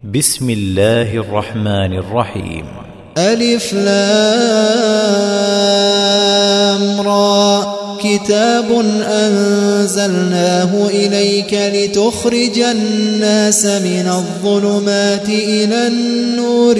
بسم الله الرحمن الرحيم. ألف لام را كتاب أنزلناه إليك لتخرج الناس من الظلمات إلى النور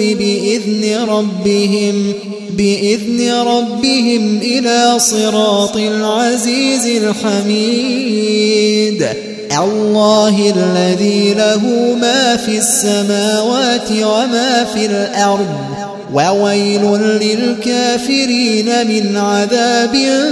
بإذن ربهم إلى صراط العزيز الحميد. الله الذي له ما في السماوات وما في الأرض وويل للكافرين من عذاب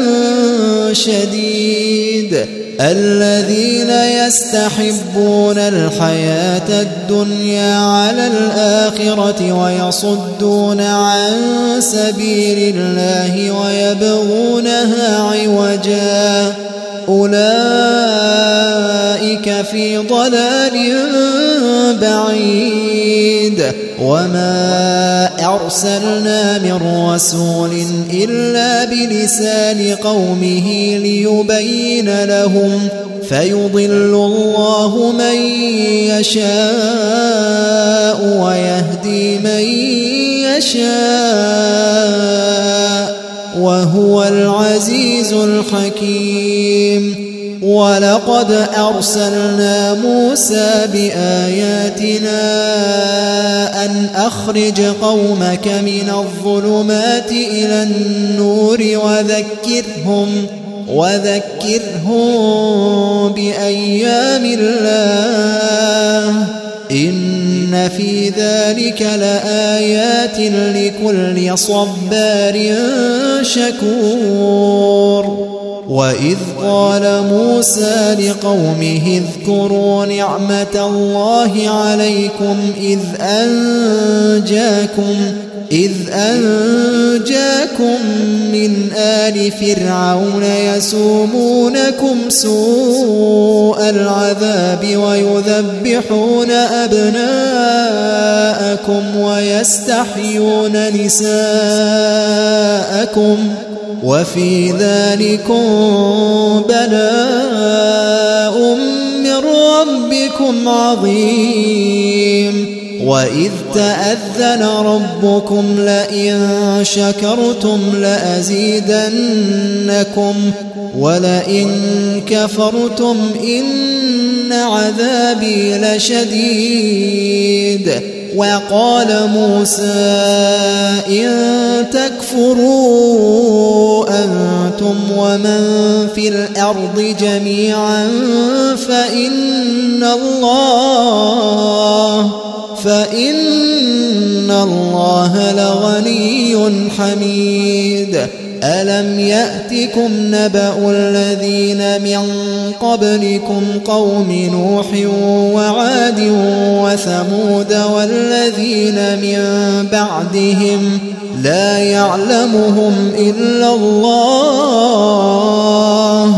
شديد. الذين يستحبون الحياة الدنيا على الآخرة ويصدون عن سبيل الله ويبغونها عوجا أولئك في ضلال بعيد. وما أرسلنا من رسول إلا بلسان قومه ليبين لهم فيضل الله من يشاء ويهدي من يشاء وهو العزيز الحكيم. ولقد أرسلنا موسى بآياتنا أن أخرج قومك من الظلمات إلى النور وذكرهم بأيام الله إن في ذلك لآيات لكل صبار شكور. وإذ قال موسى لقومه اذكروا نعمة الله عليكم إذ أنجاكم من آل فرعون يسومونكم سوء العذاب ويذبحون أبناءكم ويستحيون نساءكم وفي ذلكم بلاء من ربكم عظيم. وإذ تأذن ربكم لئن شكرتم لأزيدنكم ولئن كفرتم إن عذابي لشديد. وقال موسى إن تكفروا أنتم ومن في الأرض جميعا فإن الله لغني حميد. ألم يأتكم نبأ الذين من قبلكم قوم نوح وعاد وثمود والذين من بعدهم لا يعلمهم إلا الله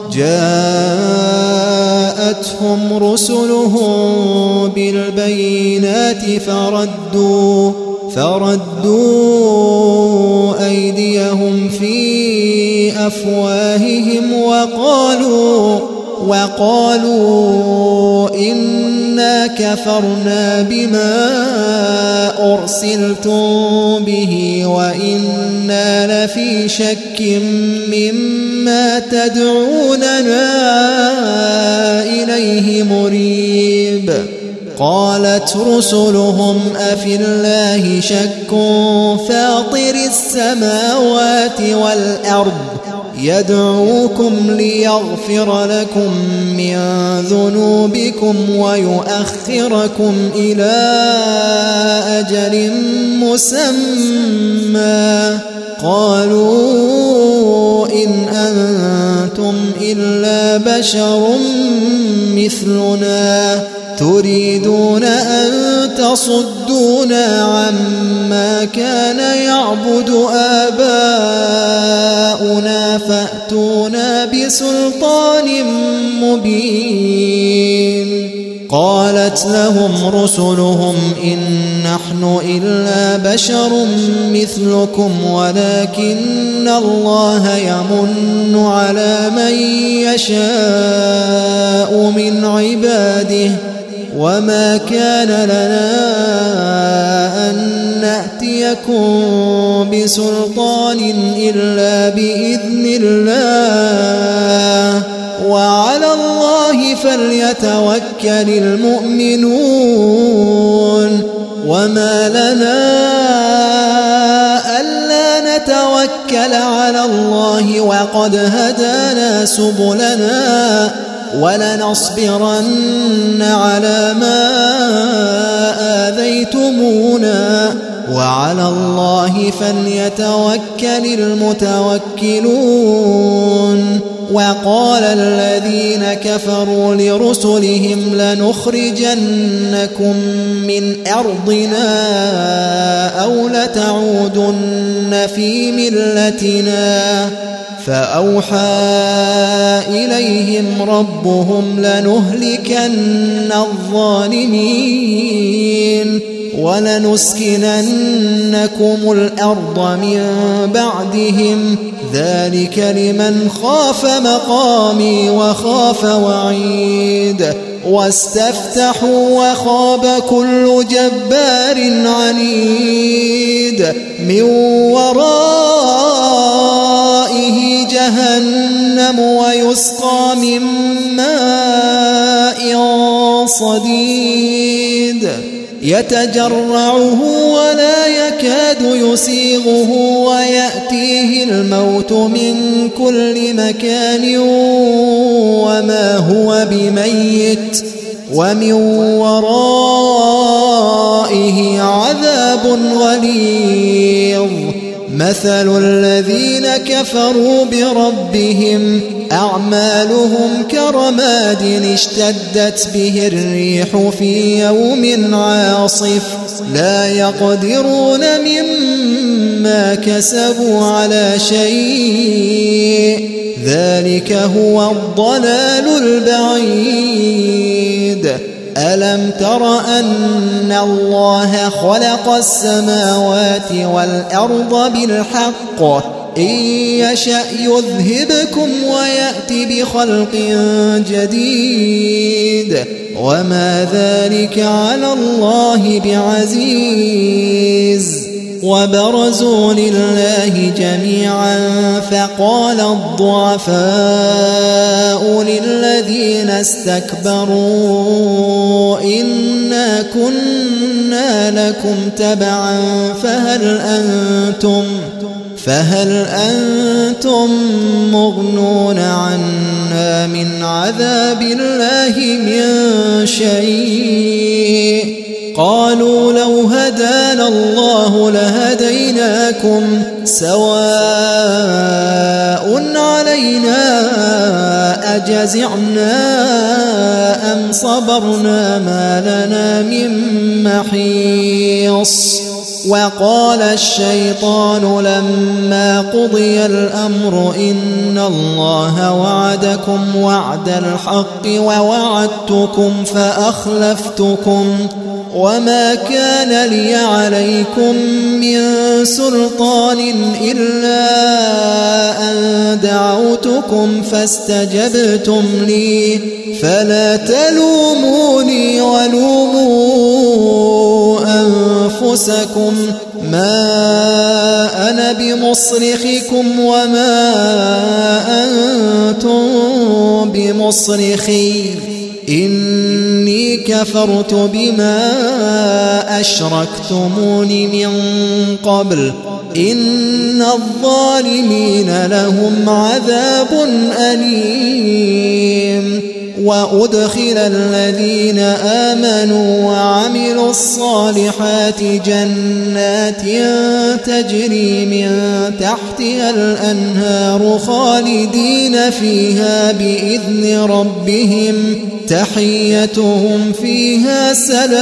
جاءتهم رسلهم بالبينات فردوا أيديهم في أفواههم وقالوا إنا كفرنا بما أرسلتم به وإنا لفي شك مما تدعوننا إليه مريب. قالت رسلهم أفي الله شك فاطر السماوات والأرض يدعوكم ليغفر لكم من ذنوبكم ويؤخركم إلى أجل مسمى قالوا إن أنتم إلا بشر مثلنا تريدون أن تصدونا عما كان يعبد آباؤنا فأتونا بسلطان مبين. قالت لهم رسلهم إن نحن إلا بشر مثلكم ولكن الله يمن على من يشاء من عباده وما كان لنا أن نأتيكم بسلطان إلا بإذن الله وعلى الله فليتوكل المؤمنون وما لنا ألا نتوكل على الله وقد هدانا سبلنا ولنصبرن على ما آذيتمونا وعلى الله فليتوكل المتوكلون وقال الذين كفروا لرسلهم لنخرجنكم من أرضنا أو لتعودن في ملتنا فأوحى إليهم ربهم لنهلكن الظالمين ولنسكننكم الأرض من بعدهم ذلك لمن خاف مقامي وخاف وعيد واستفتحوا وخاب كل جبار عنيد من ورائه جهنم ويسقى من ماء صديد يتجرعه ولا يكاد يسيغه ويأتيه الموت من كل مكان وما هو بميت ومن ورائه عذاب غليظ مثل الذين كفروا بربهم أعمالهم كرماد اشتدت به الريح في يوم عاصف لا يقدرون مما كسبوا على شيء ذلك هو الضلال البعيد ألم تر أن الله خلق السماوات والأرض بالحق إن يشأ يذهبكم ويأتي بخلق جديد وما ذلك على الله بعزيز وبرزوا لله جميعا فقال الضعفاء للذين استكبروا إنا كنا لكم تبعا فهل أنتم مغنون عنا من عذاب الله من شيء قالوا لو هدانا الله لهديناكم سواء علينا أجزعنا أم صبرنا ما لنا من محيص وقال الشيطان لما قضي الأمر إن الله وعدكم وعد الحق ووعدتكم فأخلفتكم وما كان لي عليكم من سلطان إلا أن دعوتكم فاستجبتم لي فلا تلوموني ولوموا أنفسكم ما أنا بمصرخكم وما أنتم بمصرخي إني كفرت بما أشركتمون من قبل إن الظالمين لهم عذاب أليم وأدخل الذين آمنوا وعملوا الصالحات جنات تجري من تحتها الأنهار خالدين فيها بإذن ربهم تحيتهم فيها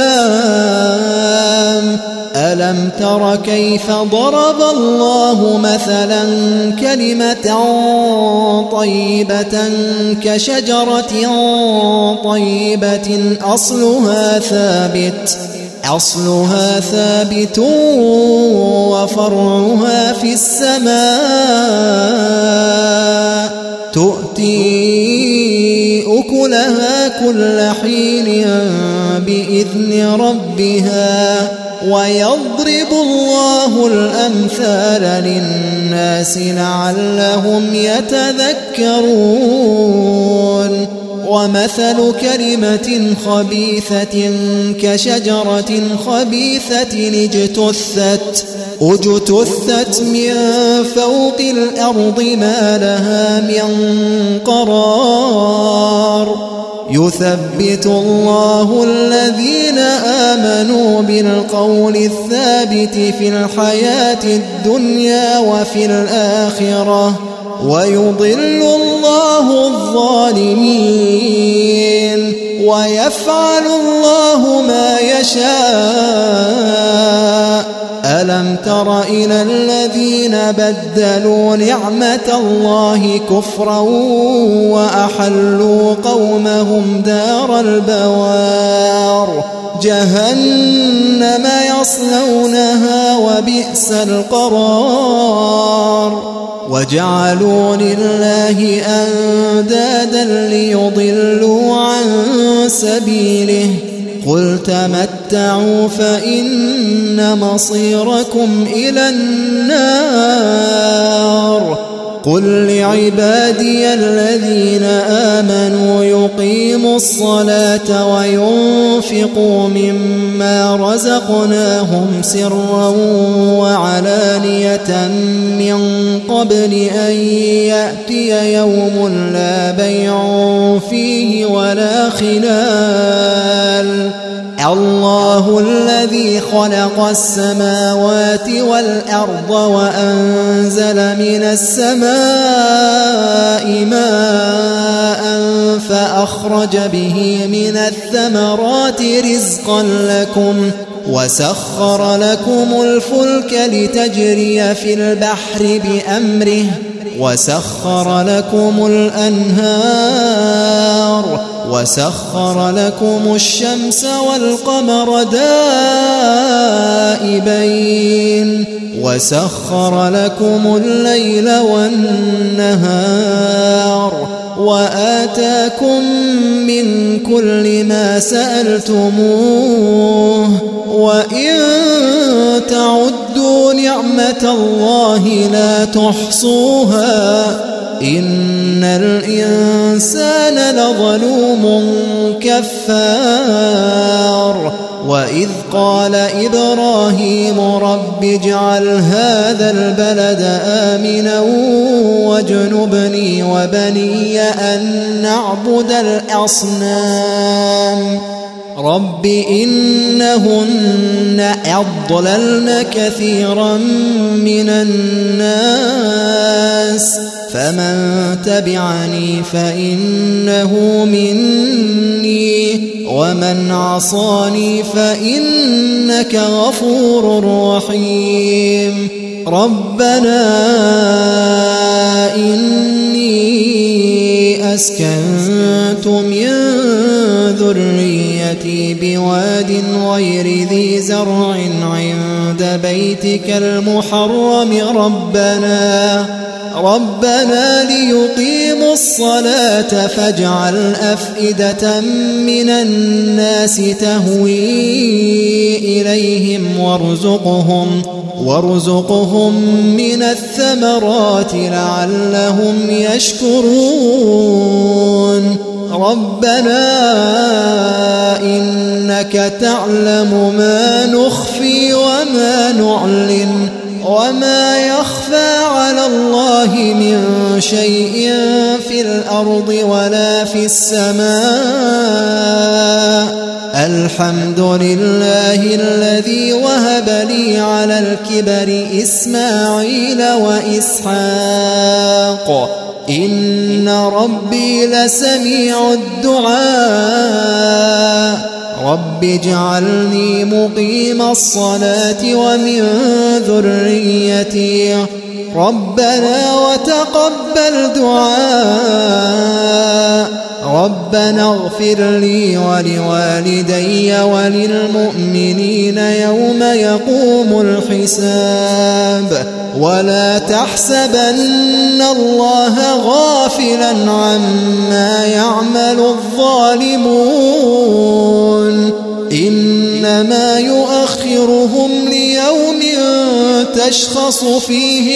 سلام ألم تر كيف ضرب الله مثلا كلمة طيبة كشجرة طيبة أصلها ثابت وفرعها في السماء تؤتي أكلها كل حين بإذن ربها ويضرب الله الأمثال للناس لعلهم يتذكرون ومثل كلمة خبيثة كشجرة خبيثة اجتثت من فوق الأرض ما لها من قرار يثبت الله الذين آمنوا بالقول الثابت في الحياة الدنيا وفي الآخرة ويضل الله الظالمين ويفعل الله ما يشاء ألم تر إلى الذين بدلوا نعمة الله كفرا وأحلوا قومهم دار البوار جهنم يصلونها وبئس القرار وجعلوا لله أندادا ليضلوا عن سبيله قل تمتعوا فإن مصيركم إلى النار قل لعبادي الذين آمنوا يقيموا الصلاة وينفقوا مما رزقناهم سرا وعلانية من قبل أن يأتي يوم لا بيع فيه ولا خلال الله الذي خلق السماوات والأرض وأنزل من السماء ماء فأخرج به من الثمرات رزقا لكم وسخر لكم الفلك لتجري في البحر بأمره وسخر لكم الأنهار وسخر لكم الشمس والقمر دائبين وسخر لكم الليل والنهار وآتاكم من كل ما سألتموه وإن تعدوا نعمة الله لا تحصوها إن الإنسان لظلوم كفار وإذ قال إبراهيم رب اجعل هذا البلد آمنا واجنبني وبني أن نعبد الأصنام رب إنهن أضللن كثيرا من الناس فمن تبعني فإنه مني ومن عصاني فإنك غفور رحيم ربنا إني أسكنت من ذريتي بواد غير ذي زرع عند بيتك المحرم ربنا ليقيموا الصلاة فاجعل أفئدة من الناس تهوي إليهم وارزقهم من الثمرات لعلهم يشكرون ربنا إنك تعلم ما نخفي وما نعلن وما يخفى على الله من شيء في الأرض ولا في السماء الحمد لله الذي وهب لي على الكبر إسماعيل وإسحاق إن ربي لسميع الدعاء رب اجعلني مقيم الصلاة ومن ذريتي ربنا وتقبل دعاء ربنا اغفر لي ولوالدي وللمؤمنين يوم يقوم الحساب ولا تحسبن الله غافلا عما يعمل الظالمون إنما يؤخرهم ليوم تشخص فيه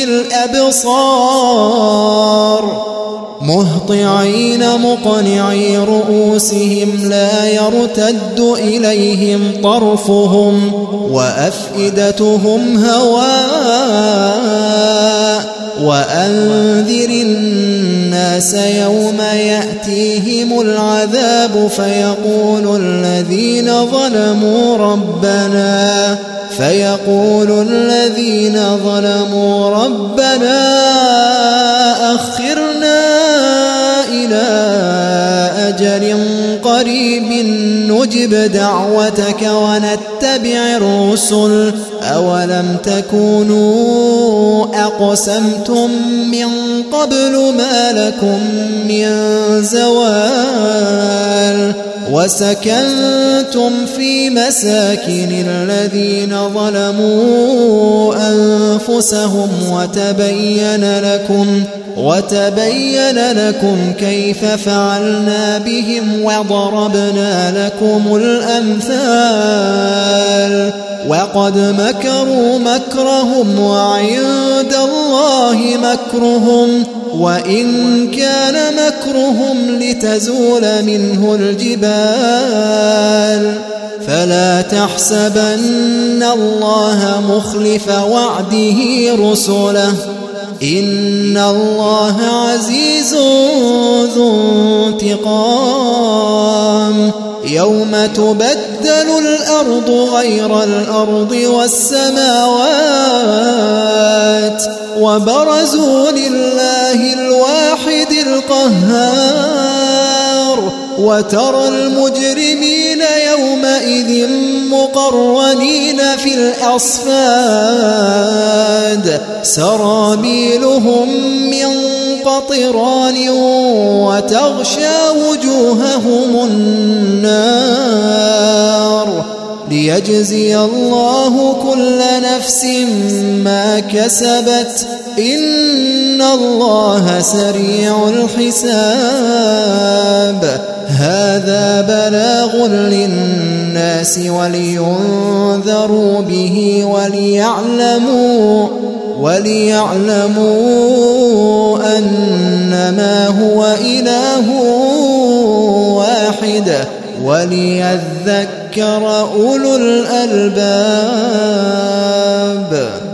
الأبصار مهطعين مقنعي رؤوسهم لا يرتد إليهم طرفهم وأفئدتهم هواء وأنذر الناس يوم يأتيهم العذاب فيقول الذين ظلموا ربنا أخرنا إلى أجل قريب نجب دعوتك ونتبع الرسل أولم تكونوا أقسمتم من قبل ما لكم من زوال وسكنتم في مساكن الذين ظلموا أنفسهم وتبين لكم كيف فعلنا بهم وضربنا لكم الأمثال وقد مكروا مكرهم وعند الله مكرهم وإن كان مكرهم لتزول منه الجبال فلا تحسبن الله مخلف وعده رسله إن الله عزيز ذو انتقام يوم تبدل الأرض غير الأرض والسماوات وبرزوا لله الواحد القهار وترى المجرمين يومئذ مقرنين في الأصفاد سرابيلهم من قطران وتغشى وجوههم النار ليجزي الله كل نفس ما كسبت إن الله سريع الحساب هذا بلاغ للناس ولينذروا به وليعلموا أنما هو إله واحد وليذكر أولو الألباب